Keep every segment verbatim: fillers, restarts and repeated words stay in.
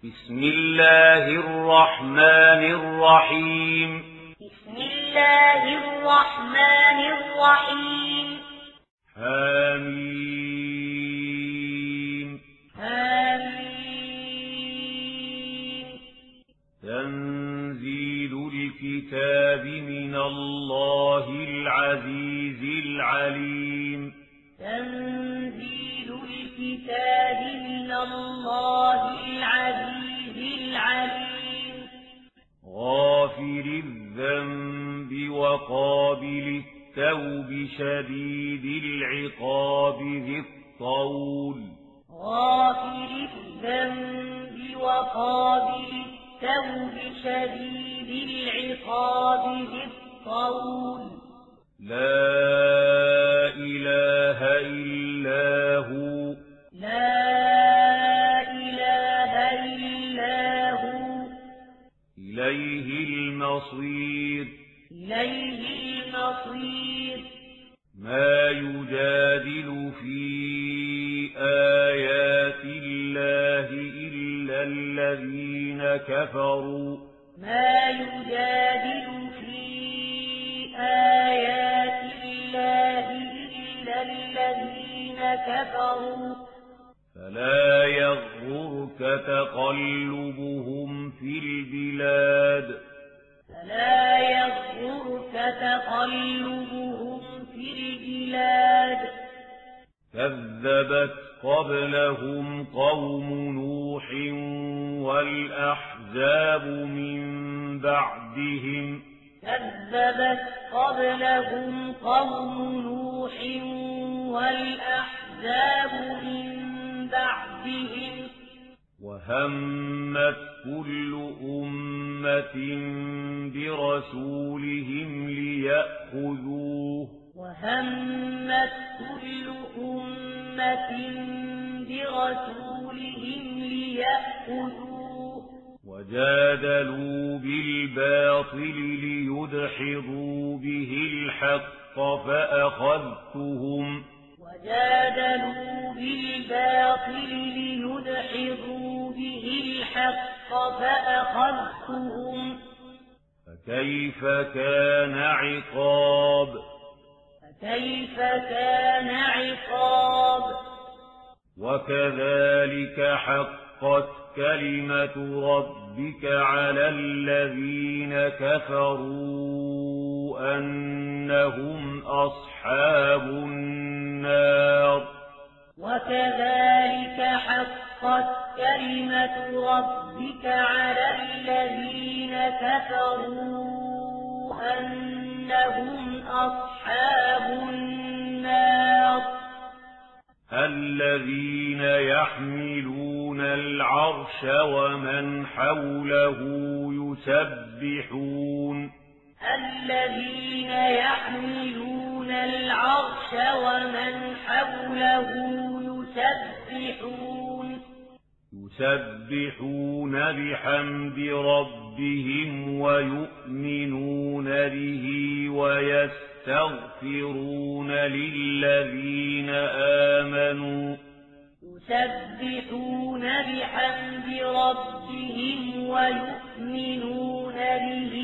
بسم الله الرحمن الرحيم بسم الله الرحمن الرحيم حميم حميم تنزيل الكتاب من الله العزيز العليم تنزيل الكتاب من الله العزيز العليم غافر الذنب وقابل التوب شديد العقاب ذي الطول غافر الذنب وقابل التوب شديد العقاب ذي الطول لا إله إلا هو لا إله إلا هو إليه المصير إليه المصير ما يجادل في آيات الله إلا الذين كفروا ما يجادل في آيات الله إلا الذين كفروا فلا يغرك تقلبهم في البلاد فلا يغرك تقلبهم في البلاد كذبت قبلهم قوم نوح والأحزاب من بعدهم كذبت قبلهم قوم نوح والأحزاب من بعدهم وهمت كل أمة برسولهم ليأخذوه وهمت كل أمة برسولهم ليأخذوه وجادلوا بالباطل ليدحضوا به الحق فأخذتهم وجادلوا بالباطل ليدحضوا به الحق فأخذتهم فكيف كان عقاب فكيف كان عقاب وكذلك حقت كلمة ربك على الذين كفروا أنهم أصحاب النار وكذلك حقت كلمة ربك على الذين كفروا أنهم أصحاب النار الذين يحملون العرش ومن حوله يسبحون الذين يحملون العرش ومن حوله يسبحون يسبحون بحمد ربهم ويؤمنون به ويستغفرون للذين آمنوا يسبحون بحمد ربهم ويؤمنون به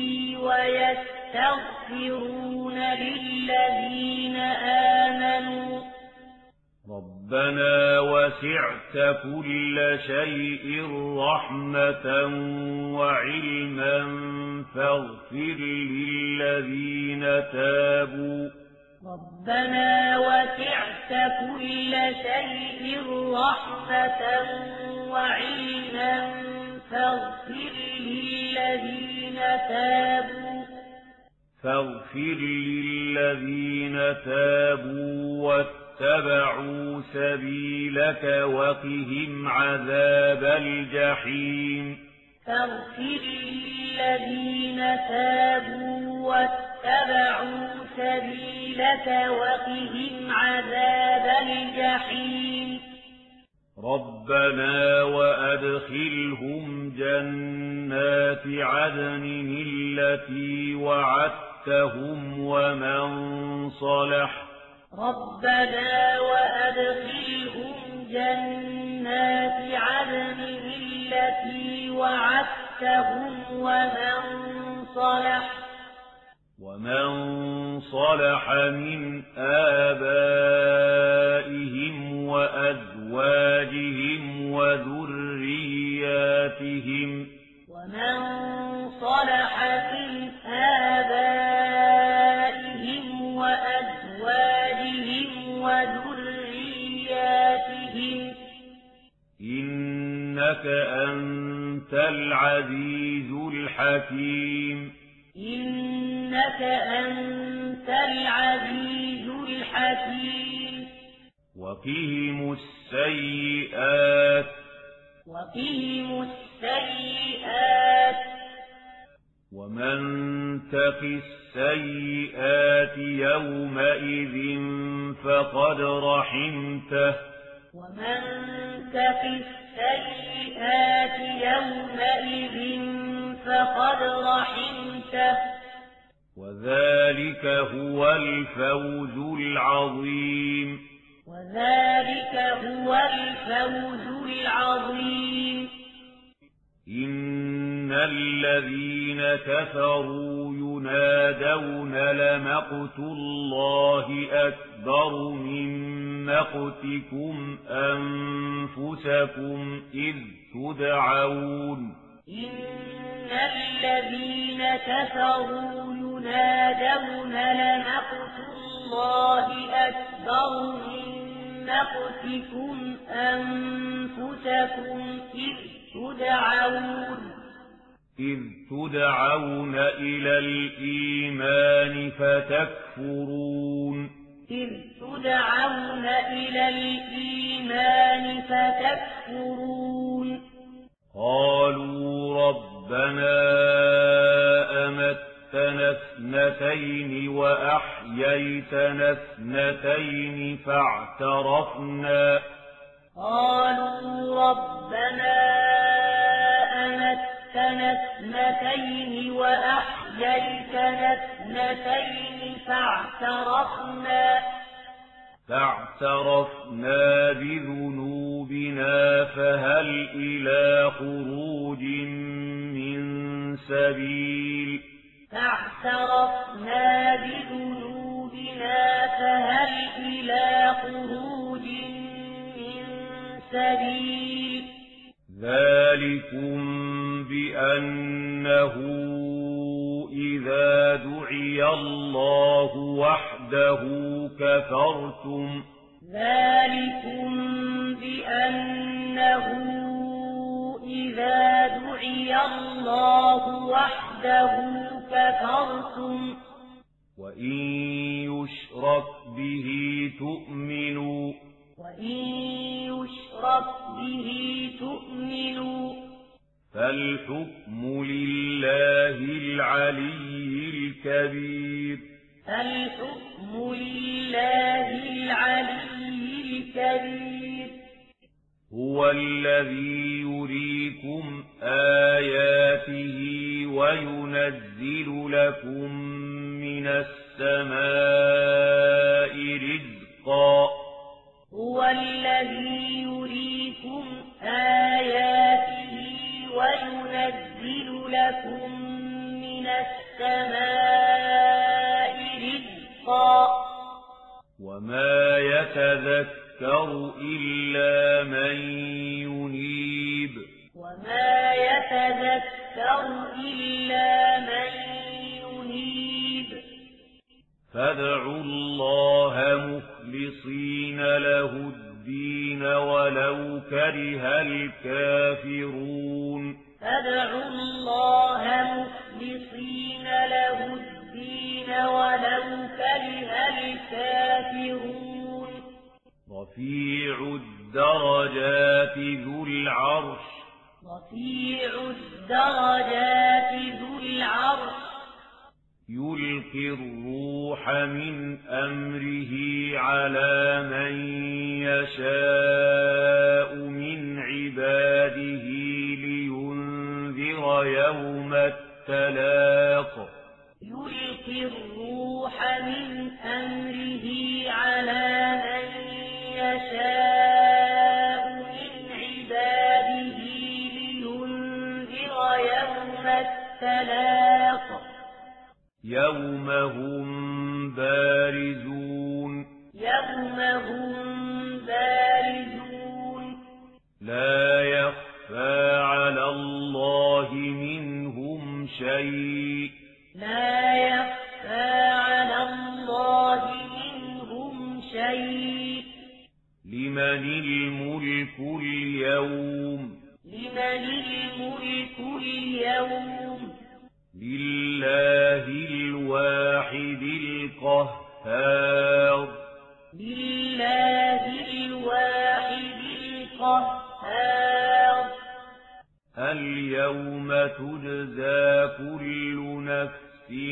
ويستغفرون للذين آمنوا ربنا وسعت كل شيء رحمة وعلما فاغفر للذين تابوا ربنا وسعت كل شيء رحمة وعلما فاغفر للذين تابوا فاغفر للذين تابوا واتبعوا سبيلك وقهم عذاب الجحيم فاغفر للذين تابوا واتبعوا سبيلك وقهم عذاب الجحيم ربنا وأدخلهم جنات عدن التي وعدتهم ومن صلح ربنا وأدخلهم جنات عدن التي وعدتهم ومن صلح ومن صلح من آبائهم وأزواجهم وذرياتهم ومن صلح من آبائهم وأزواجهم وذرياتهم إنك أنت العزيز الحكيم إنك أنت العزيز الحكيم وقهم السيئات وقهم السيئات ومن تق السيئات يومئذ فقد رحمته ومن تق السيئات يومئذ فقد رحمته وذلك هو الفوز العظيم وذلك هو الفوز العظيم إن الذين كفروا ينادون لمقت الله أكبر من مقتكم أنفسكم إذ تدعون إن الذين كفروا ينادون لمقت الله أكبر من مقتكم أنفسكم إذ تدعون إذ تدعون إلى الإيمان فتكفرون إذ تدعون إلى الإيمان فتكفرون قالوا ربنا أمتنا اثنتين وأحييتنا اثنتين فاعترفنا قالوا ربنا أمتنا اثنتين وأحييتنا اثنتين فاعترفنا فاعترفنا بذنوبنا فهل إلى خروج من سبيل فاعترفنا بذنوبنا فهل إلى خروج من سبيل ذلكم بأنه إذا دعي الله وحده كفرتم ذلكم بأنه إذا دعي الله وحده كفرتم وإن يشرك به تؤمنوا وإن يشرك به تؤمنوا فالحكم لله العلي الكبير الحكم لله العلي الكبير هو الذي يريكم آياته وينزل لكم من السماء رزقا هو الذي يريكم آياته وينزل لكم من السماء رزقا وما يتذكر إلا من ينيب وما يتذكر إلا من ينيب فادعوا الله مخلصين له الدين ولو كره الكافرون فادعوا الله مخلصين له الدين ولو كره الكافرون رفيع الدرجات ذو العرش رفيع الدرجات ذو العرش يلقي الروح من أمره على من يشاء من عباده لينذر يوم التلاق يلقي الروح من أمره على من يشاء من عباده لينذر يوم التلاق يوم هم بارزون يوم هم بارزون لا يخفى على الله منهم شيء لا يخفى على الله منهم شيء لمن الملك اليوم لمن الملك اليوم لله الواحد القهار لله الواحد القهار اليوم تجزى كل نفس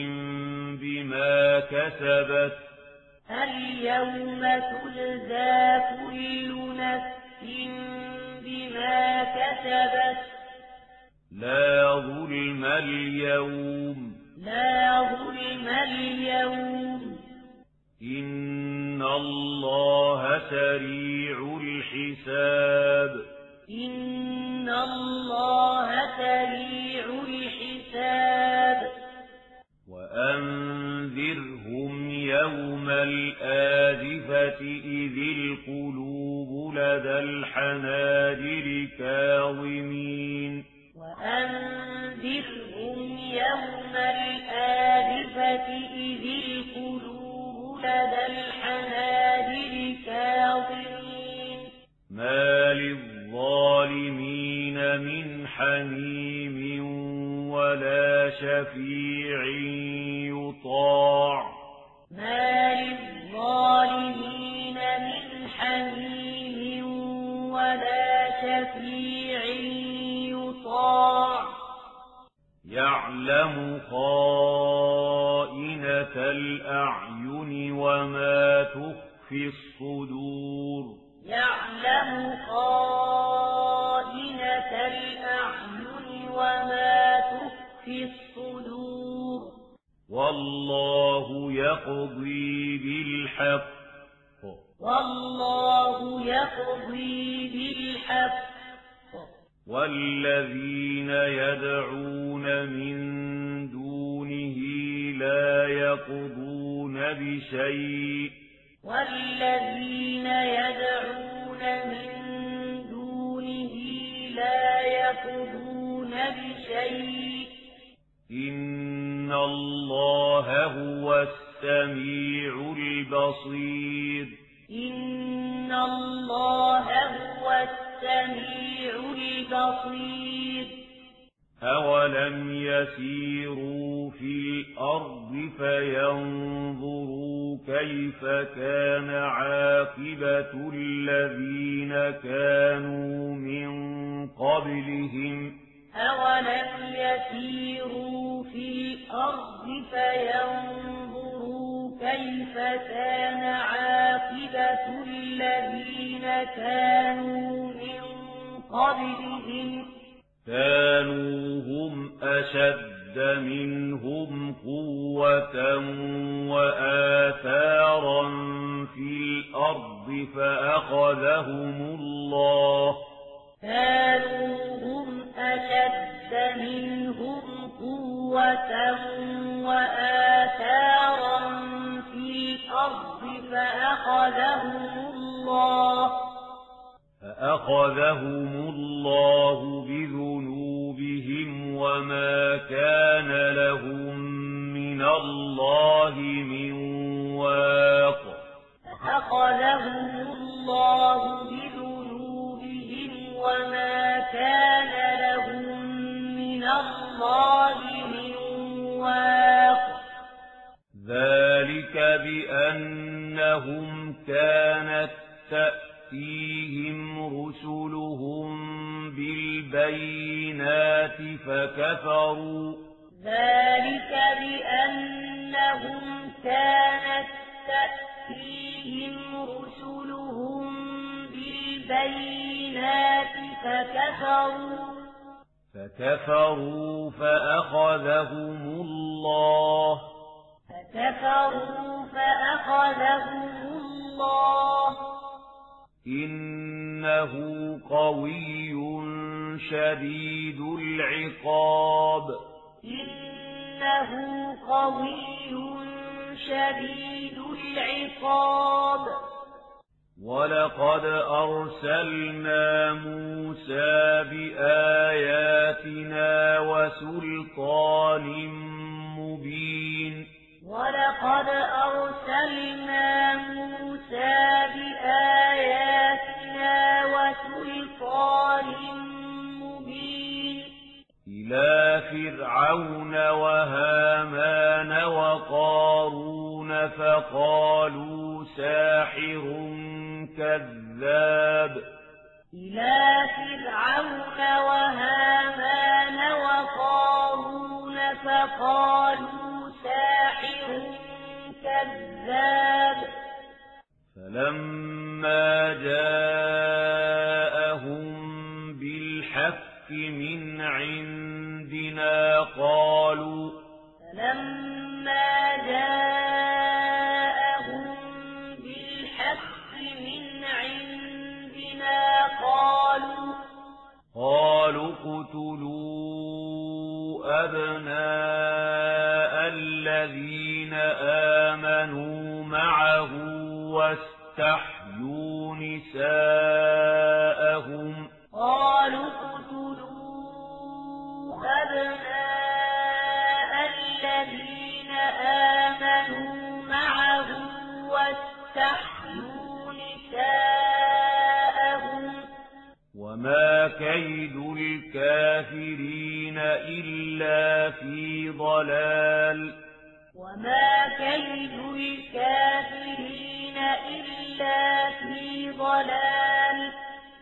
بما كسبت اليوم تجزى كل نفس بما كسبت لا ظلم اليوم لا ظلم اليوم إن الله سريع الحساب إن الله سريع الحساب وأنذرهم يوم الآزفة إذ القلوب لدى الحناجر كاظمين وأنذرهم يوم الآزفة إذ القلوب لدى الحناجر كاظمين ما للظالمين من حميم ولا شفيع يطاع ما للظالمين من حميم ولا شفيع يطاع يعلم خائنة الأعين وما تخفي الصدور يعلم خائنة الأعين وما تخفي الصدور والله يقضي بالحق والله يقضي بالحق والذين يدعون من دونه لا يقضون بشيء والذين يدعون من دونه لا يقضون بشيء إن الله هو السميع البصير إن الله هو السميع البصير أولم يسيروا في الأرض فينظروا كيف كان عاقبة الذين كانوا من قبلهم أولم يسيروا في الأرض فينظروا كيف كان عاقبة الذين كانوا من قبلهم كانوا هم أشد منهم قوة وآثارا في الأرض فأخذهم الله كانوا هم أشد منهم قوة وآثارا في الأرض فأخذهم الله فأخذهم الله بذنوبهم وما كان لهم من الله من واق فأخذهم الله بذنوبهم وما كان لهم من الله من واق ذلك بأنهم كانت تأتيهم رسلهم بالبينات فكفروا ذلك بأنهم كانت تأتيهم رسلهم بالبينات فكفروا فكفروا فأخذهم الله فكفروا فأخذهم الله إنه قوي شديد العقاب إنه قوي شديد العقاب ولقد أرسلنا موسى بآياتنا وسلطان مبين ولقد أرسلنا موسى بآياتنا وسلطان مبين إلى فرعون وهامان وقارون فقالوا ساحر كذاب إلى فرعون وهامان وقارون فقالوا ساحر كذاب فلما جاءهم بالحق من عندنا قالوا فلما جاءهم بالحق من عندنا قالوا قالوا اقتلوا أبناء الذين آمنوا معه واستحيوا نساءهم قالوا اقتلوا أبناء الذين آمنوا معه واستحيوا نساءهم وما كيد الكافرين إلا في ضلال وما كيد الكافرين إلا في ضلال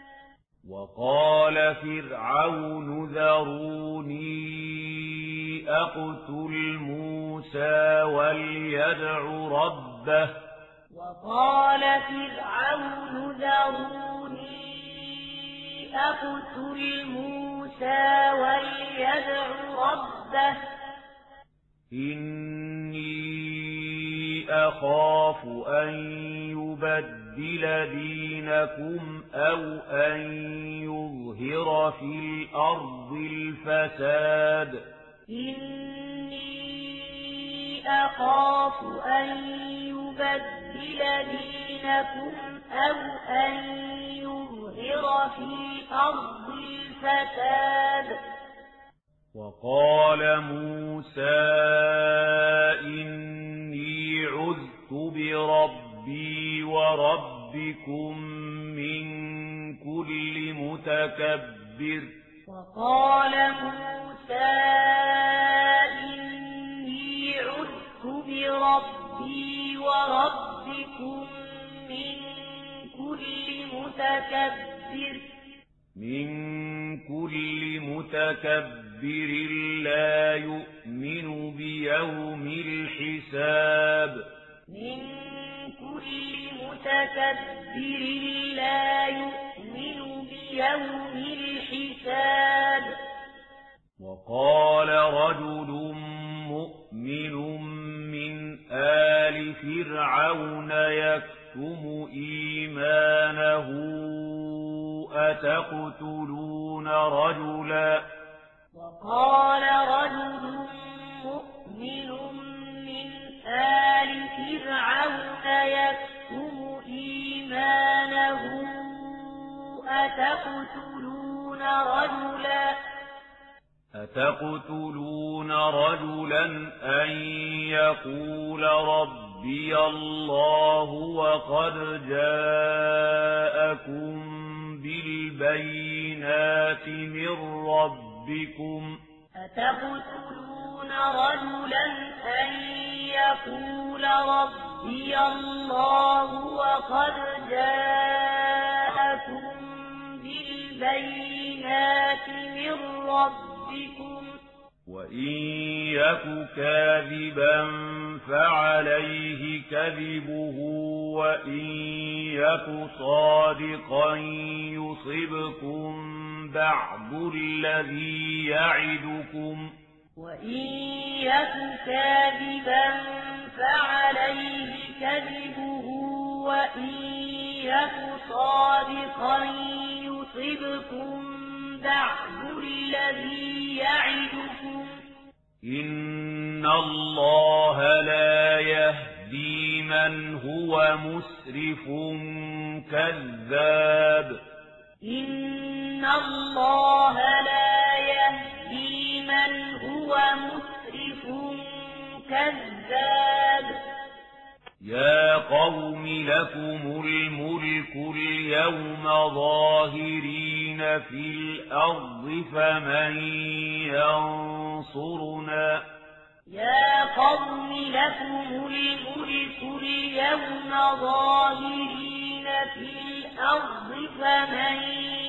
وقال فرعون ذروني أقتل موسى وليدع ربه وقال فرعون ذروني أقتل موسى وليدع ربه إني أخاف أن يبدل دينكم أو أن يظهر في الأرض الفساد إني أخاف أن يبدل دينكم أو أن يظهر في الأرض الفساد وقال موسى إني عذت بربي وربكم من كل متكبر وقال موسى إني عذت بربي وربكم من كل متكبر من كل متكبر لا يؤمن بيوم الحساب من كل متكبر لا يؤمن بيوم الحساب وقال رجل مؤمن من آل فرعون يكتم إيمانه أتقتلون رجلا وقال رجل مؤمن من آل فرعون يكتم إيمانه أتقتلون رجلا أتقتلون رجلا أن يقول ربي الله وقد جاءكم بالبينات من ربكم أتقتلون رجلا أن يقول ربي الله وقد جاءكم بالبينات من ربكم وإن يك كاذبا فعليه كذبه وإن يك صادقا يصبكم بعض الذي يعدكم وإن يك كاذبا فعليه كذبه وإن يك صادقا يصبكم بعد الذي يعدكم إن الله لا يهدي من هو مسرف كذاب إن الله لا يهدي من هو مسرف كذاب يا قوم لكم الملك اليوم ظاهرين في الأرض فمن ينصرنا يا قوم لكم الملك اليوم ظاهرين في الأرض فمن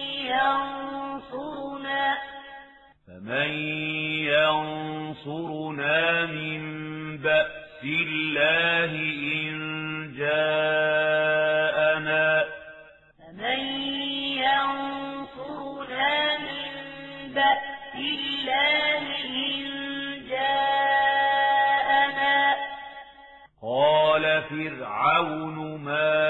ينصرنا فمن ينصرنا من بأس الله إن جاءنا فمن ينصرنا من بأس الله إن جاءنا قال فرعون ما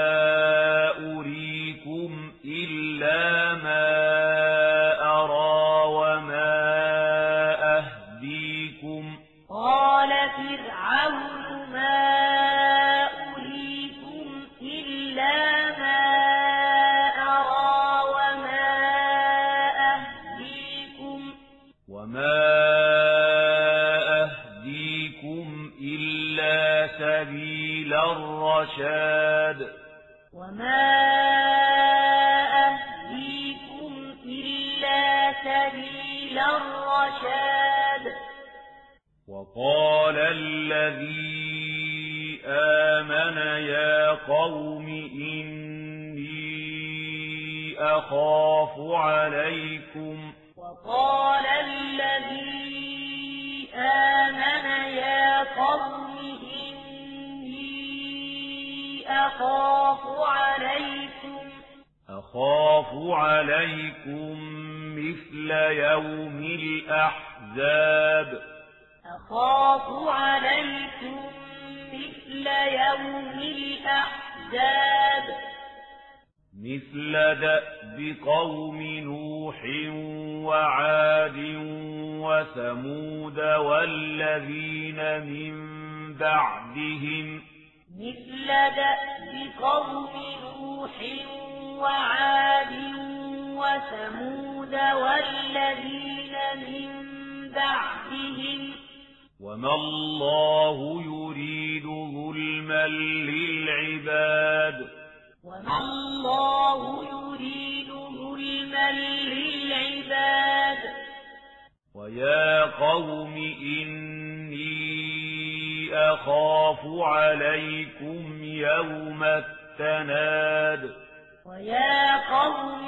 أريكم إلا ما أرى وما أهديكم قال فرعون ما أريكم إلا ما أرى وما أهديكم وما أهديكم إلا سبيل الرشاد وما أهديكم إلا سبيل الرشاد وقال الذي آمن يا قوم إني أخاف عليكم وقال الذي آمن يا قوم إني أخاف عليكم أخاف عليكم مثل يوم الأحزاب أخاف عليكم مثل يوم الأحزاب مثل دأب قوم نوح وعاد وثمود والذين من بعدهم مثل دأب قوم نوح وعاد وثمود والذين من بعدهم وما الله يريد ظلما للعباد وما الله يريد ظلما للعباد ويا قوم إني أخاف عليكم يوم التناد ويا قوم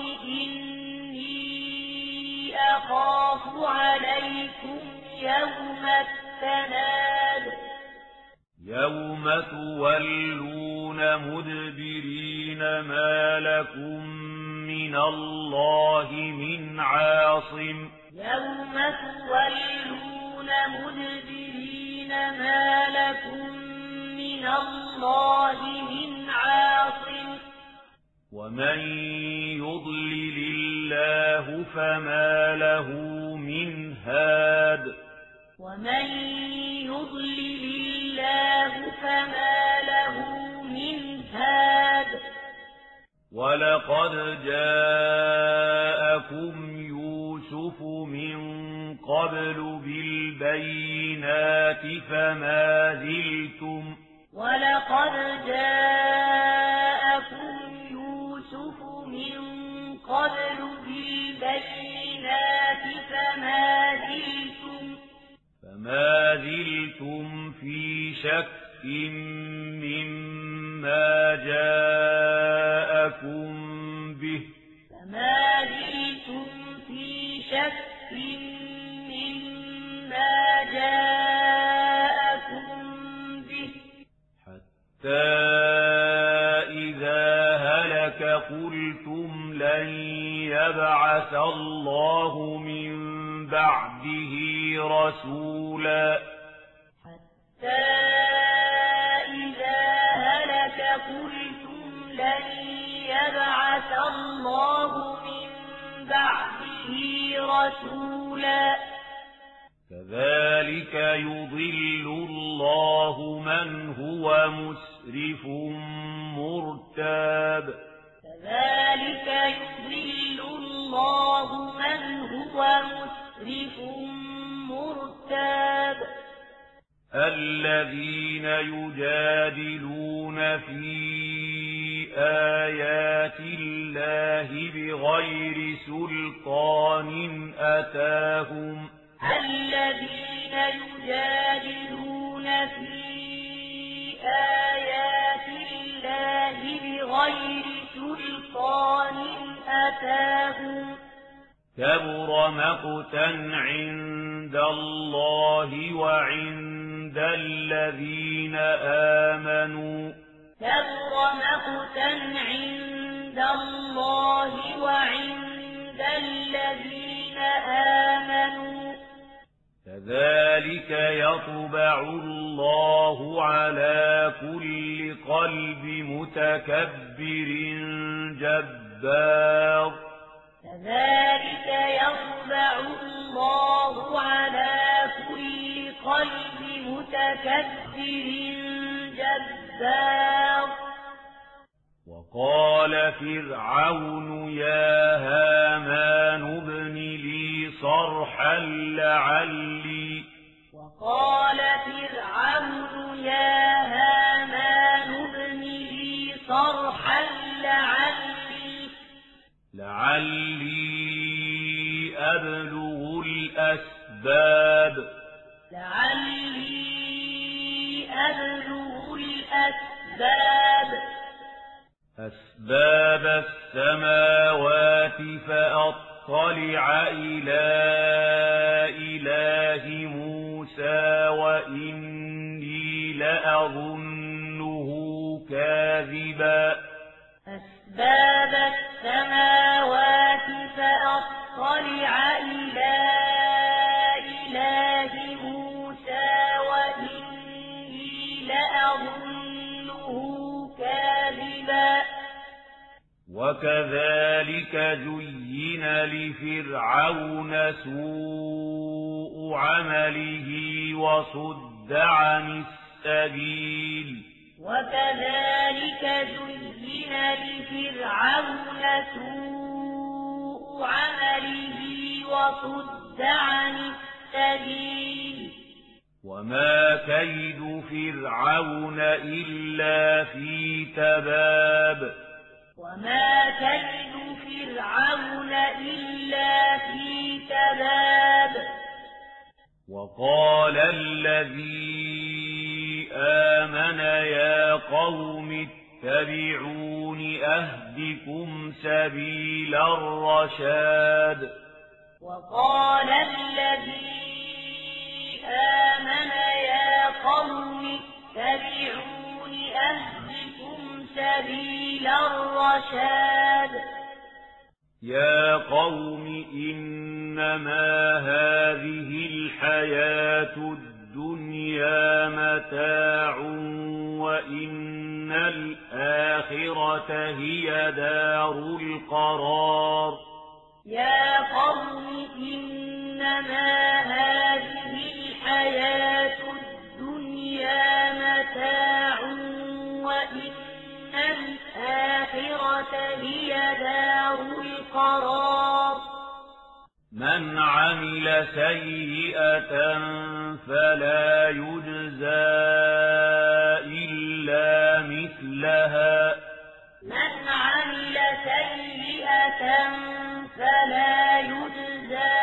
إني أخاف عليكم يوم التناد يوم تولون مدبرين ما لكم من الله من عاصم يوم تولون مدبرين ما لكم من الله من عاصم ومن يضلل الله فما له من هاد ومن يضلل الله فما له من هاد ولقد جاءكم يوسف من قبل بالبينات فما زلتم ولقد جاءكم يوسف من قبل بالبينات فما زلتم فما زلتم في شك مما جاءكم به فما زلتم في شك مما جاءكم به حتى إذا هلك قلتم لن يبعث الله من بعده رسولا حتى إذا هلك قلتم لن يبعث الله من بعده رسولا كذلك يضل الله من هو مسرف مرتاب كذلك يضل الله من هو مسرف مرتاب الذين يجادلون في آيات الله بغير سلطان أتاهم الذين يجادلون في آيات الله بغير سلطان أتاهم كبر مقتا عند الله وعند الذين آمنوا كبر مقتا عند الله وعند الذين آمنوا كذلك يطبع الله على كل قلب متكبر جبار كذلك يطبع الله على كل قلب متكبر جبار وقال فرعون يا هامان ابن لي صرحا لعلي وقال فرعون يا هامان ابن لي صرحا لعلي لعلي أبلغ الأسباب لعلي أبلغ الأسباب أسباب السماوات فأطلع إلى إله موسى وإني لأظنه كاذبا أسباب السماوات فأطلع إلى إله موسى وإني لأظنه كاذبا وكذلك زين لفرعون سوء عمله وصد عن السبيل وكذلك زين لفرعون سوء عمله وصد عن السبيل وما كيد فرعون إلا في تباب وما كيد فرعون إلا في تباب وقال الذي آمن يا قوم اتبعون أهدكم سبيل الرشاد وقال الذي آمن يا قوم اتبعون أهدكم سبيل الرشاد يا قوم إنما هذه الحياة الدنيا متاع وإن الآخرة هي دار القرار يا قوم إنما هذه الحياة الدنيا متاع وإن الآخرة هي دار القرار من عمل سيئة فلا يجزى إلا مثلها من عمل سيئة فلا يجزى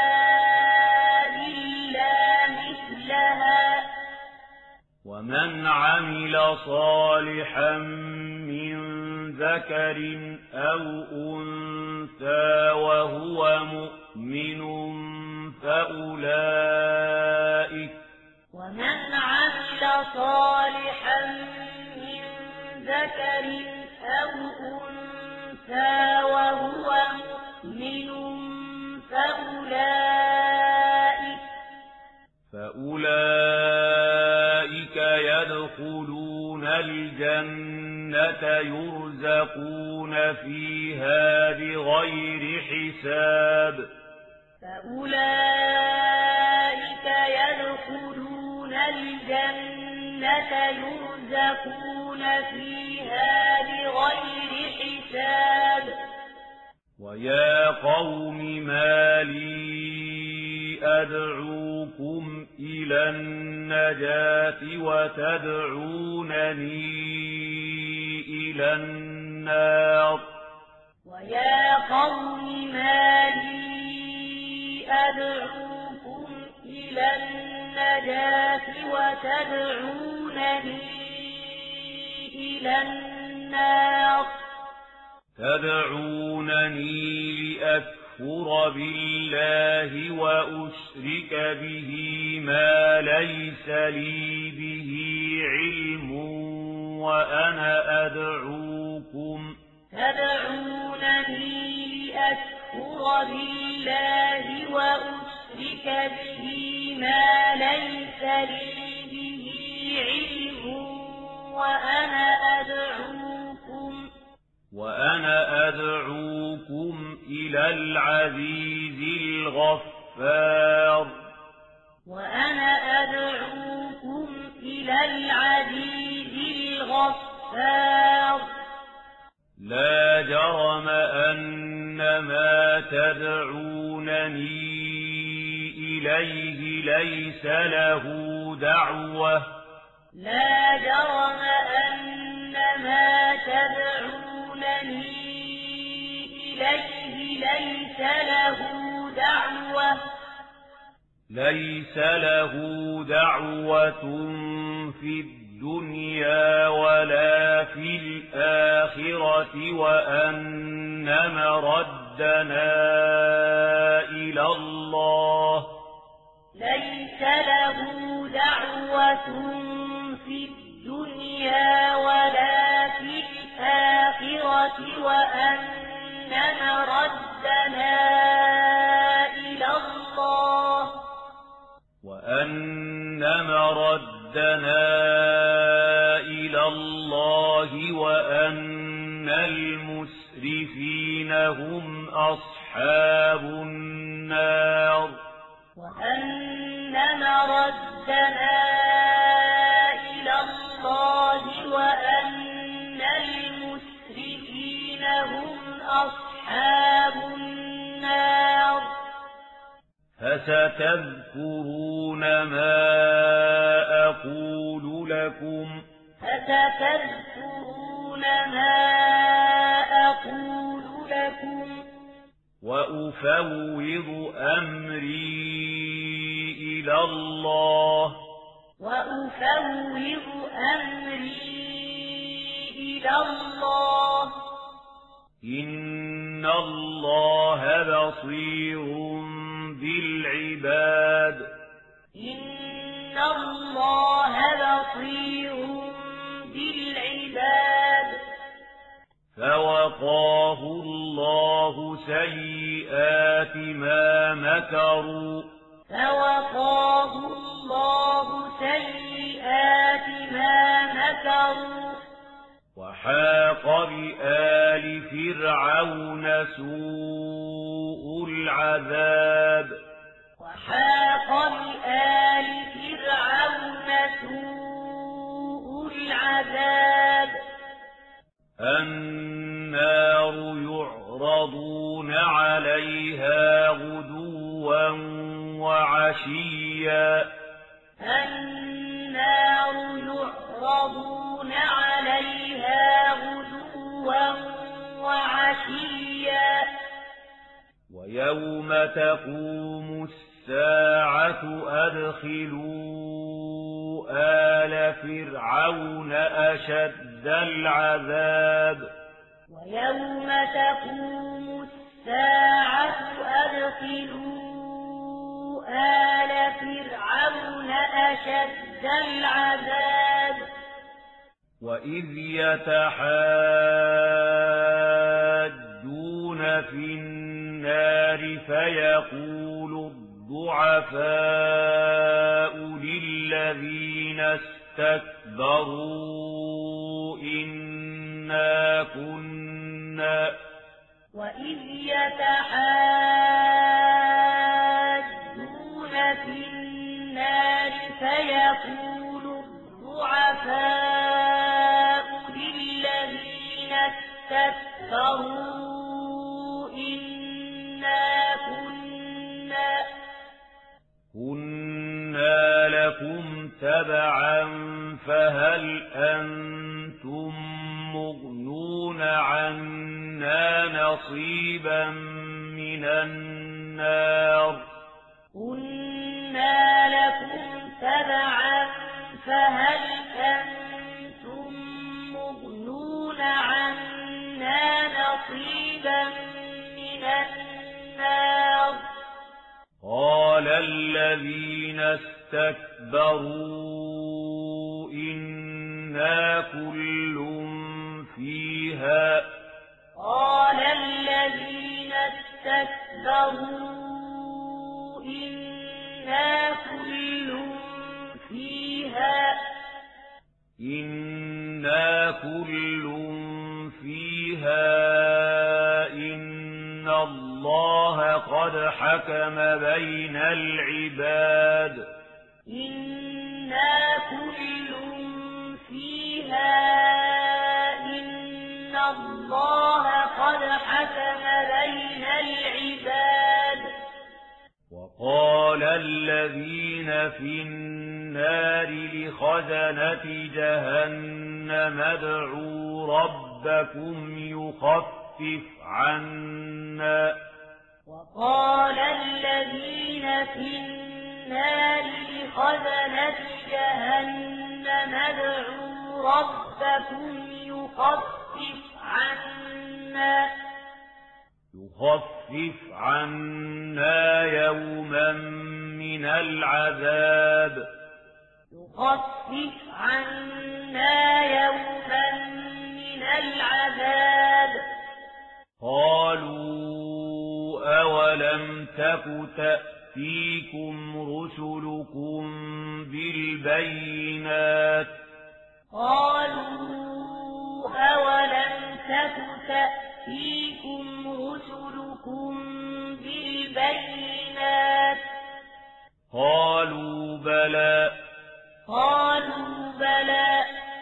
إلا مثلها ومن عمل صالحا من ذكر أو أنثى وهو مؤمن فأولئك ومن عمل صالحا من ذكر أو أنثى وهو مؤمن فأولئك فأولئك يدخلون الجنة يرزقون فيها بغير حساب فأولئك أولئك يدخلون الجنة يرزقون فيها بغير حساب ويا قوم ما لي أدعوكم إلى النجاة وتدعونني إلى النار ويا قوم ما لي أدعوكم إلى النجاة وتدعونني إلى النار تدعونني لأكفر بالله وأشرك به ما ليس لي به علم وأنا أدعوكم تدعونني لأكفر بالله وأشرك به ما ليس لي به علم وأنا أدعوكم وأنا أدعوكم إلى العزيز الغفار وأنا أدعوكم إلى العزيز الغفار لا جرم أن ما تدعونني إليه ليس له دعوة لا جرم أن ما تدعونني إليه ليس له دعوة ليس له دعوة في الدنيا ولا في الآخرة وأن مردنا إلى الله ليس له دعوة في الدنيا ولا في الآخرة وأن مردنا إلى الله وأن مردنا إلى الله وأن المسرفين هم أصحاب النار وأن مردنا إلى الله وأن المسرفين هم أصحاب النار فستذكرون ما أقول لكم فستذكرون ما أقول لكم وأفوض أمري إلى الله وأفوض أمري إلى الله إن الله بصير بالعباد إن الله بصير بالعباد فوقاه الله سيئات ما مكروا فوقاه الله سيئات ما مكروا وحاق بآل فرعون سوء العذاب وحاق بآل فرعون سوء العذاب النار يعرضون عليها غدوا وعشيا النار يعرضون عليها غدوا وعشيا ويوم تقوم الساعة أدخلوا آل فرعون أشد العذاب ويوم تقوم الساعة أدخلوا آل فرعون أشد العذاب وإذ يتحاجون في النار فيقول الضعفاء للذين استكبروا إنا كنا وإذ يتحاجون النار فيقول الضعفاء للذين استكبروا إنا كنا كنا لكم تبعا فهل أنتم مغنون عنا نصيبا من النار كنا لكم تبعا فهل أنتم مغنون عنا نصيبا من النار قال الذين استكبروا إنا كل فيها قال الذين استكبروا إنا كل فيها إنا كل فيها إن الله قد حكم بين العباد إنا كل فيها إن الله قد حكم بين العباد وقال الذين في النار لخزنة جهنم ادعوا ربكم يخفف عنا وقال الذين في النار لخزنة جهنم ادعوا ربكم يخفف عنا يخفف عنا يوما من العذاب يخفف عنا يوما من العذاب قالوا أولم تك تأتيكم رسلكم بالبينات قالوا أولم تك تأتيكم رسلكم بالبينات قالوا بلى قالوا بلى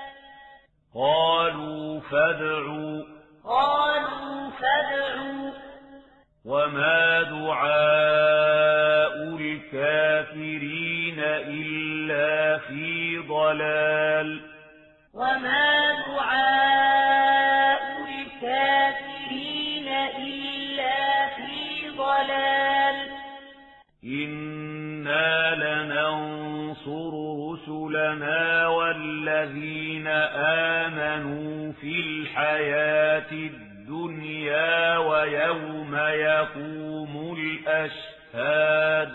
قالوا فادعوا قالوا فادعوا وما دعاء الكافرين إلا في ضلال وما دعاء الكافرين إلا في ضلال إنا لننصر رسلنا والذين آمنوا في الحياة الدنيا ويوم يقوم الأشهاد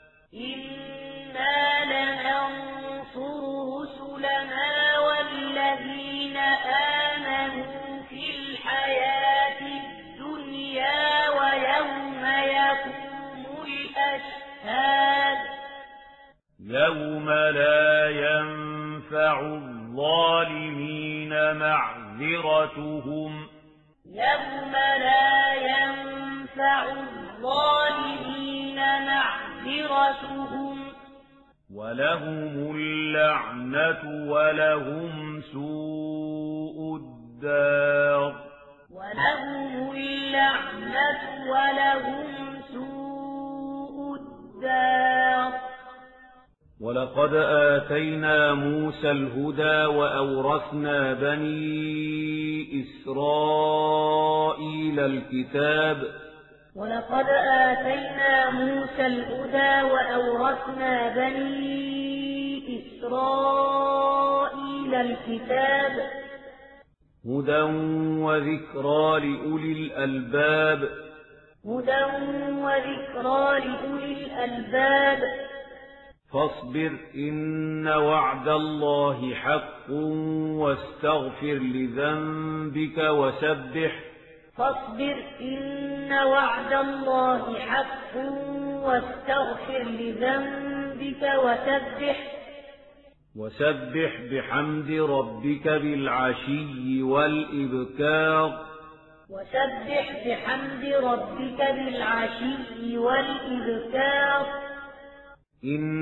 إنا لننصر رسلنا والذين آمنوا في الحياة الدنيا ويوم يقوم الأشهاد يوم لا ينفع الظالمين معذرتهم يوم لا ينفع الظالمين معذرتهم ولهم اللعنة ولهم سوء الدار ولهم اللعنة ولهم سوء الدار ولقد آتينا موسى الهدى وأورثنا بني إسرائيل الكتاب ولقد آتينا موسى الهدى وأورثنا بني إسرائيل الكتاب هدى وذكرى لأولي الألباب هدى وذكرى لأولي الألباب فاصبر إن وعد الله حق واستغفر لذنبك وسبح فاصبر إن وعد الله حق واستغفر لذنبك وسبح وسبح بحمد ربك بالعشي والإبكار وسبح بحمد ربك بالعشي والإبكار إن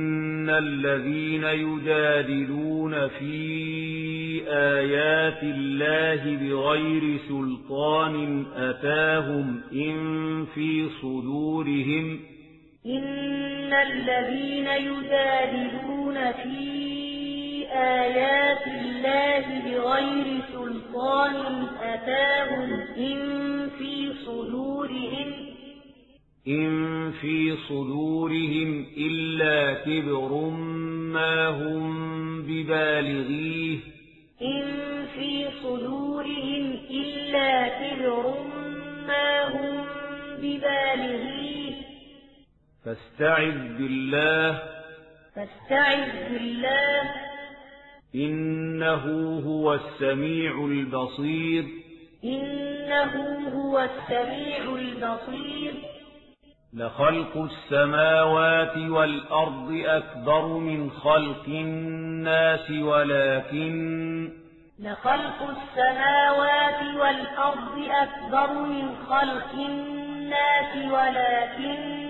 إن الذين يجادلون في آيات الله بغير سلطان أتاهم إن في صدورهم إن الذين يجادلون في آيات الله بغير سلطان أتاهم إن في صدورهم إن في صدورهم إلا كبر ما هم ببالغيه إن في صدورهم إلا كبر ما هم ببالغيه فاستعذ بالله فاستعذ بالله إنه هو السميع البصير إنه هو السميع البصير لخلق السماوات والأرض أكبر من خلق الناس ولكن لخلق السماوات والأرض أكبر من خلق الناس ولكن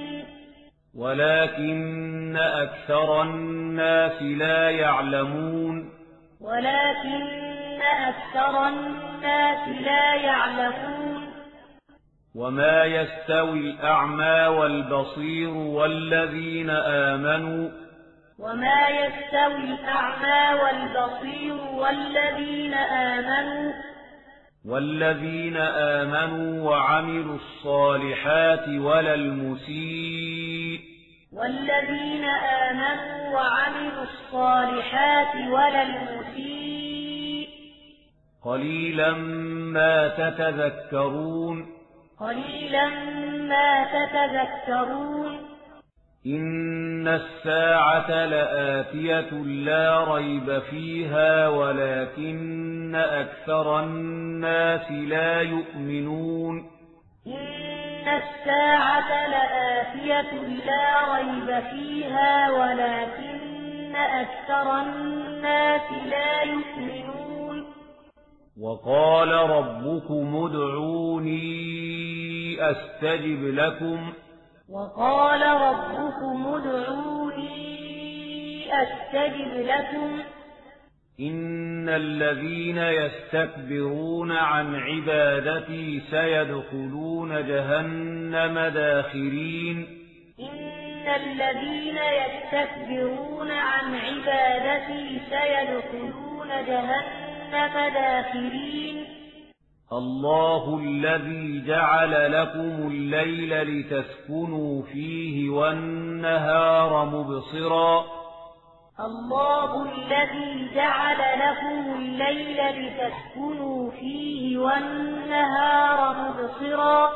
ولكن أكثر الناس لا يعلمون ولكن أكثر الناس لا يعلمون وما يستوي الأعمى والبصير والذين آمنوا وما يستوي الأعمى والبصير والذين آمنوا والذين آمنوا وعملوا الصالحات ولا المسيء والذين آمنوا وعملوا الصالحات ولا المسيء قليلا ما تتذكرون قليلا ما تتذكرون إن الساعة لآتية لا ريب فيها ولكن أكثر الناس لا يؤمنون إن الساعة لآتية لا ريب فيها ولكن أكثر الناس لا يؤمنون وقال ربكم ادعوني أستجب لكم وقال ربكم ادعوني أستجب لكم إن الذين يستكبرون عن عبادتي سيدخلون جهنم داخرين إن الذين يستكبرون عن عبادتي سيدخلون جهنم داخرين الله الذي جعل لكم الليل لتسكنوا فيه والنهار مبصرا الله الذي جعل لكم الليل لتسكنوا فيه والنهار مبصرا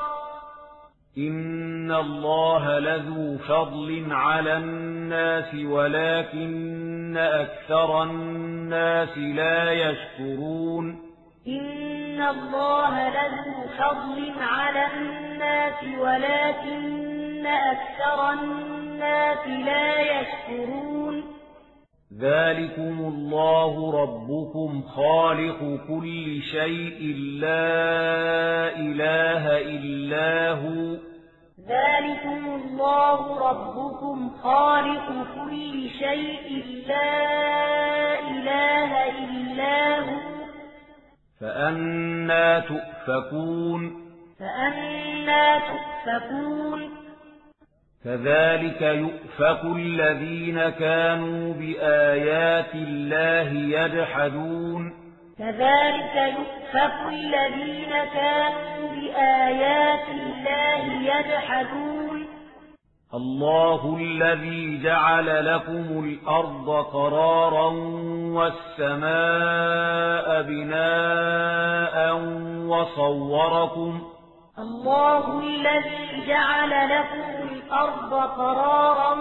إن الله لذو فضل على الناس ولكن أكثر الناس لا يشكرون إن الله لذو فضل على الناس ولكن أكثر الناس لا يشكرون ذلكم الله ربكم خالق كل شيء لا إله إلا هو ذلكم الله ربكم خالق كل شيء لا إله إلا هو فأنى تؤفكون فأنى تؤفكون كذلك يؤفك الذين كانوا بآيات الله يجحدون كذلك يؤفك الذين كانوا بآيات الله يجحدون الله الذي جعل لكم الأرض قرارا والسماء بناء وصوركم الله الذي جعل لكم الأرض قرارا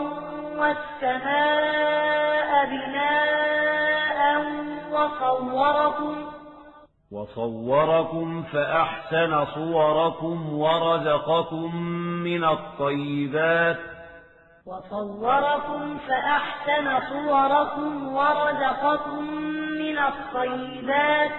والسماء بناء وصوركم وصوركم فأحسن صوركم ورزقكم من الطيبات وصوركم فأحسن صوركم ورزقكم من الطيبات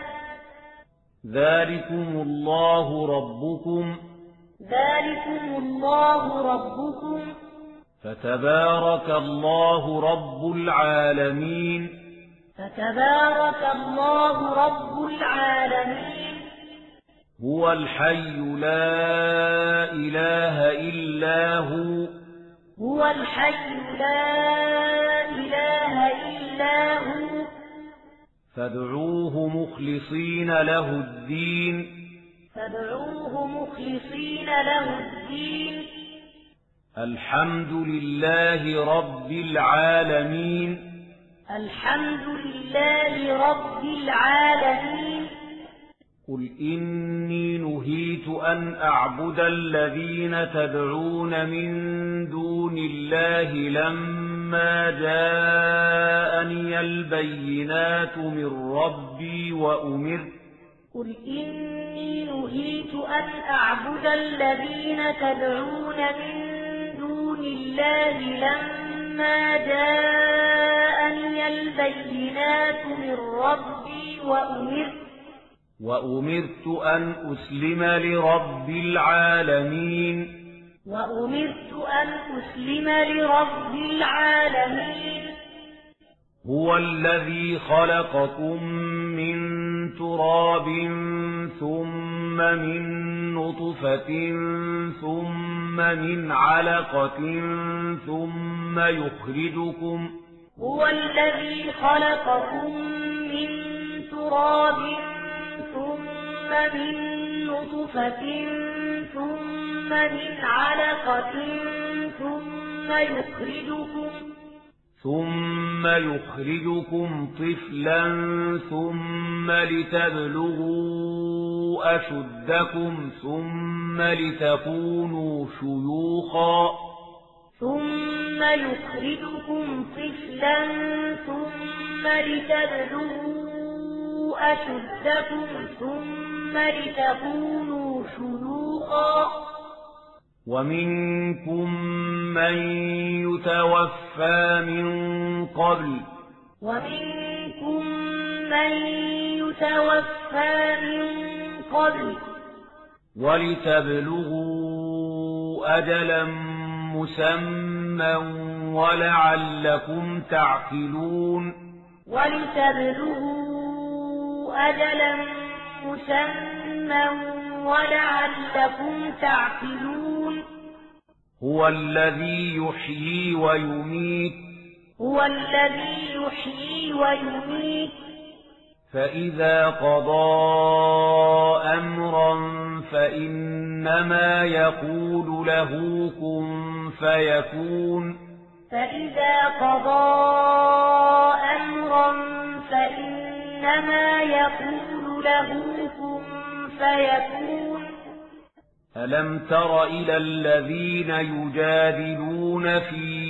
ذلكم الله ربكم ذلكم الله ربكم فتبارك الله رب العالمين فتبارك الله رب العالمين هو الحي لا إله إلا هو هو الحي لا إله إلا هو فادعوه مخلصين له الدين فادعوه مخلصين له الدين الحمد لله رب العالمين الحمد لله رب العالمين قل إني نهيت أن أعبد الذين تدعون من دون الله لما جاءني البينات من ربي وأمرت قل إني نهيت أن أعبد الذين تدعون من دون الله لما جاءني البينات من ربي وأمرت وأمرت أن أسلم لرب العالمين وأمرت أن أسلم لرب العالمين هو الذي خلقكم من تراب ثم من نطفة ثم من علقة ثم يخرجكم هو الذي خلقكم من تراب ثم من نطفة ثم من علقة ثم يخرجكم ثم يخرجكم طفلا ثم لتبلغوا أشدكم ثم لتكونوا شيوخا ثم يخرجكم طفلا ثم لتبلغوا أشدكم ثم لتكونوا شيوخا ومنكم من يتوفى من قبل ومنكم من يتوفى من قبل ولتبلغوا أجلا مسمى ولعلكم تعقلون ولتبلغوا أجلا مسمى ولعلكم تعقلون هو الذي يحيي ويميت هو الذي يحيي ويميت فإذا قضى أمرا فإنما يقول له كن فيكون فإذا قضى أمرا فإنما يقول له كن فيكون ألم تر إلى الذين يجادلون في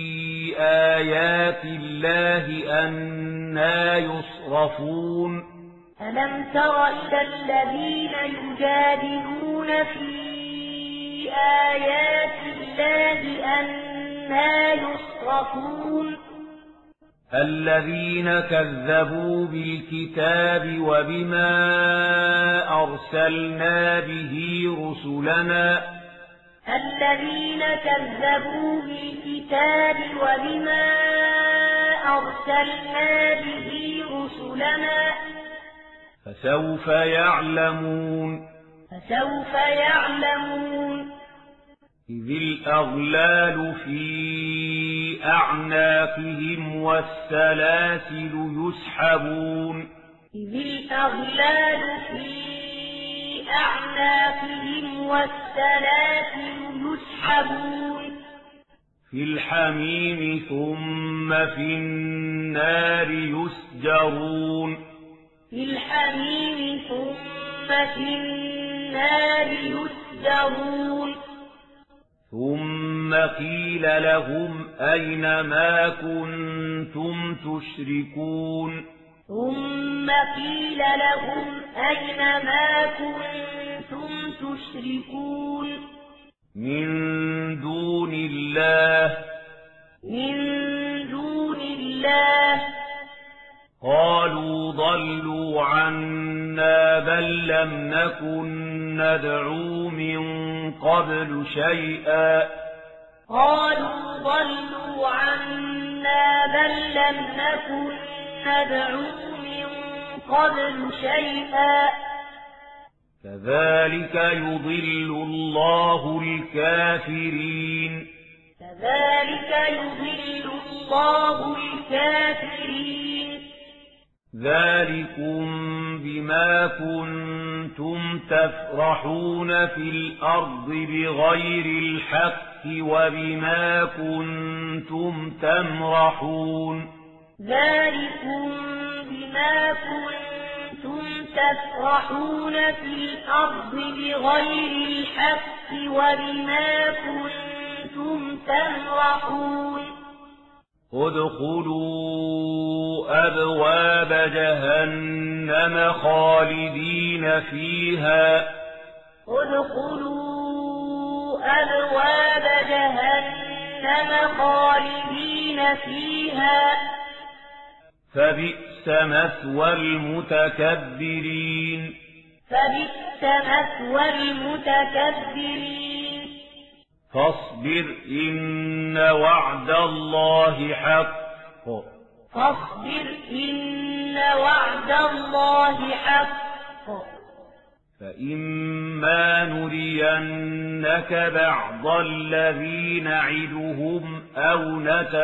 آيات الله أنى يصرفون ألم تر إلى الذين يجادلون في آيات الله أنى يصرفون الذين كذبوا بالكتاب وبما أرسلنا به رسلنا الذين كذبوا بالكتاب وبما أرسلنا به رسلنا فسوف يعلمون فسوف يعلمون إذ الأغلال في أعناقهم والسلاسل يسحبون إذ الأغلال في أعناقهم والسلاسل يسحبون في الحميم ثم في النار يسجرون في الحميم ثم في النار يسجرون ثم قيل لهم أين ما كنتم تشركون ثم قيل لهم أين ما كنتم تشركون من دون الله من دون الله قالوا ضلوا عنا بل لم نكن ندعو من قبل شيئا قالوا ضلوا عنا بل لم نكن ندعو من قبل شيئا كذلك يضل الله الكافرين كذلك يضل الله الكافرين ذلكم بما كنتم تفرحون في الأرض بغير الحق وبما كنتم تمرحون ذلكم بما كنتم تفرحون في الأرض بغير الحق وبما كنتم تمرحون ادخلوا أبواب جهنم خالدين فيها ادخلوا أبواب جهنم خالدين فيها فبئس مثوى المتكبرين فبئس مثوى المتكبرين فاصبر إن وعد الله حق فاصبر إن وعد الله حق فإما نرينك بعض الذي نعدهم أو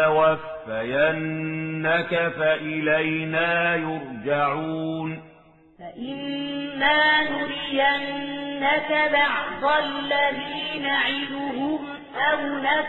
نتوفينك فإلينا يرجعون فإما نرينك بعض الذي نعدهم أو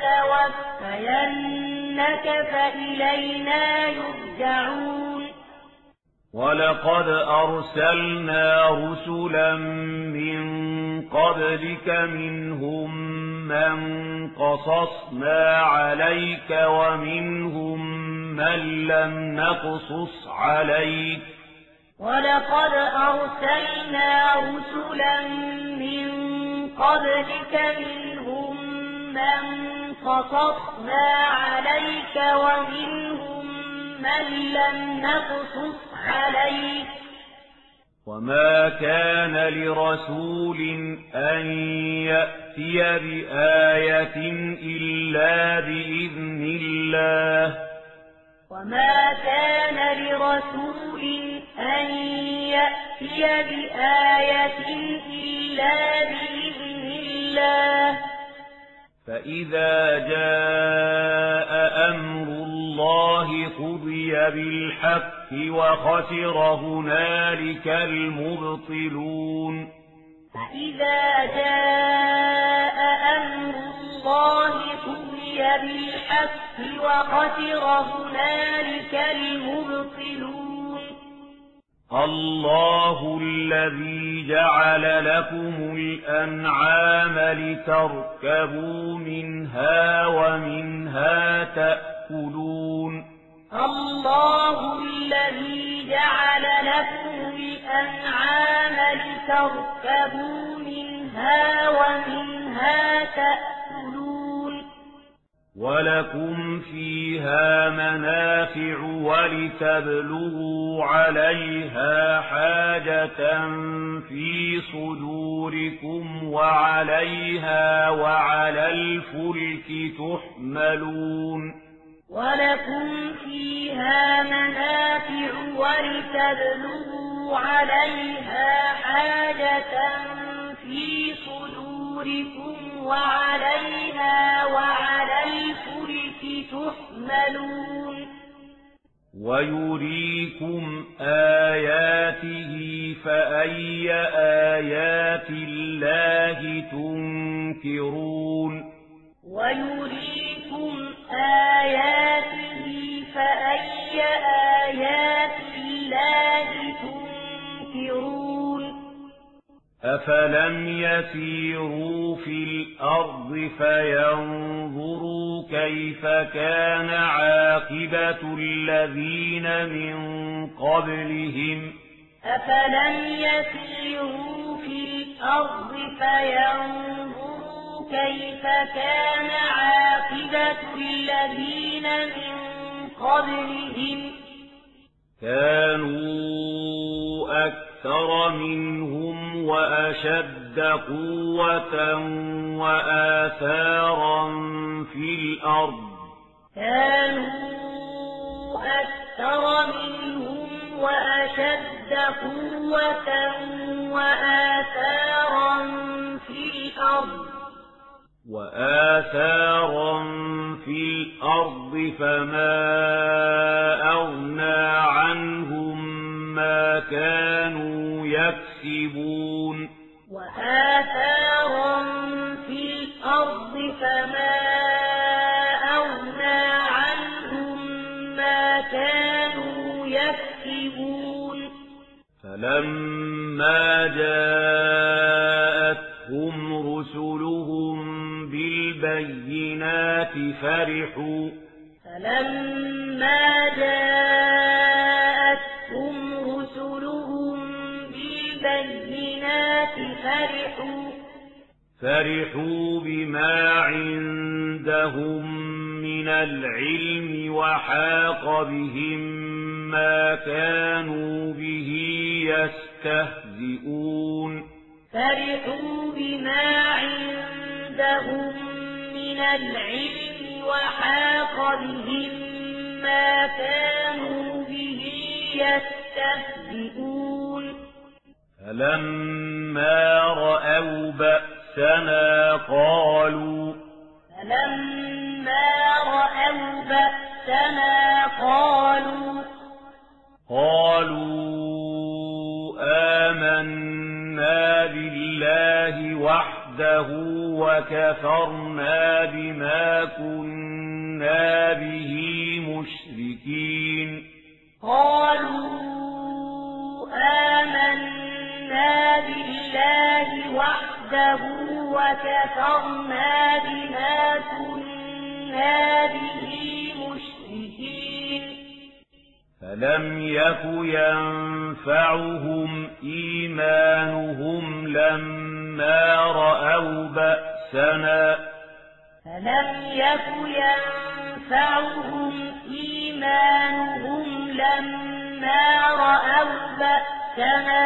نتوفينك فإلينا يرجعون ولقد أرسلنا رسلا من قبلك منهم من قصصنا عليك ومنهم من لم نقصص عليك ولقد أرسلنا رسلا من قبلك منهم من قصصنا عليك ومنهم من لم نقصص عليك وما كان لرسول أن يأتي بآية إلا بإذن الله وما كان لرسول أن يأتي بآية إلا بإذن الله فإذا جاء أمر الله قضي بالحق وخسر هنالك المبطلون فإذا جاء أمر الله قضي بالحق وخسر هنالك المبطلون الله الذي جعل لكم الأنعام لتركبوا منها ومنها تأكلون الله الذي جعل لكم الأنعام لتركبوا منها ومنها تأكلون ولكم فيها منافع ولتبلغوا عليها حاجة في صدوركم وعليها وعلى الفلك تحملون ولكم فيها منافع ولتبلغوا عليها حاجة في صدوركم وعليها وعلى الفلك تحملون ويريكم آياته فأي آيات الله تنكرون ويريكم آياته فأي آيات الله تنكرون أفلم يسيروا في الأرض فينظروا كيف كان عاقبة الذين من قبلهم أفلم يسيروا في الأرض فينظروا كيف كان عاقبة الذين من قبلهم كانوا أكثر منهم وأشد وأشد قوة وآثارا في الأرض كانوا أكثر منهم وأشد قوة وآثارا في الأرض وآثارا في الأرض فما أغنى عنهم ما كانوا يكسبون وآثارا في الأرض فما أغنى عنهم ما كانوا يكسبون فلما جاءتهم رسلهم بالبينات فرحوا فلما جاءتهم رسلهم بالبينات فرحوا فرحوا بما عندهم من العلم وحاق بهم ما كانوا به يستهزئون فرحوا بما عندهم من العلم وحاق بهم ما كانوا به يستهزئون فلما رأوا بأسنا قالوا فلما رأوا بأسنا قالوا قالوا آمنا بالله وحده وكفرنا بما كنا به مشركين قالوا آمنا بالله وحده وكفرنا بما كنا به مشركين فلم يك ينفعهم إيمانهم لما رأوا بأسنا فلم يك ينفعهم إيمانهم لما رأوا بأسنا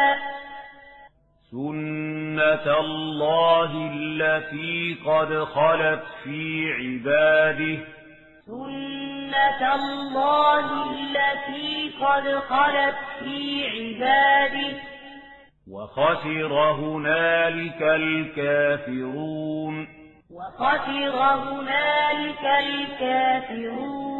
سنة الله التي قد خلت في عباده سنة الله التي قد خلت في عباده وخسر هنالك الكافرون وخسر هنالك الكافرون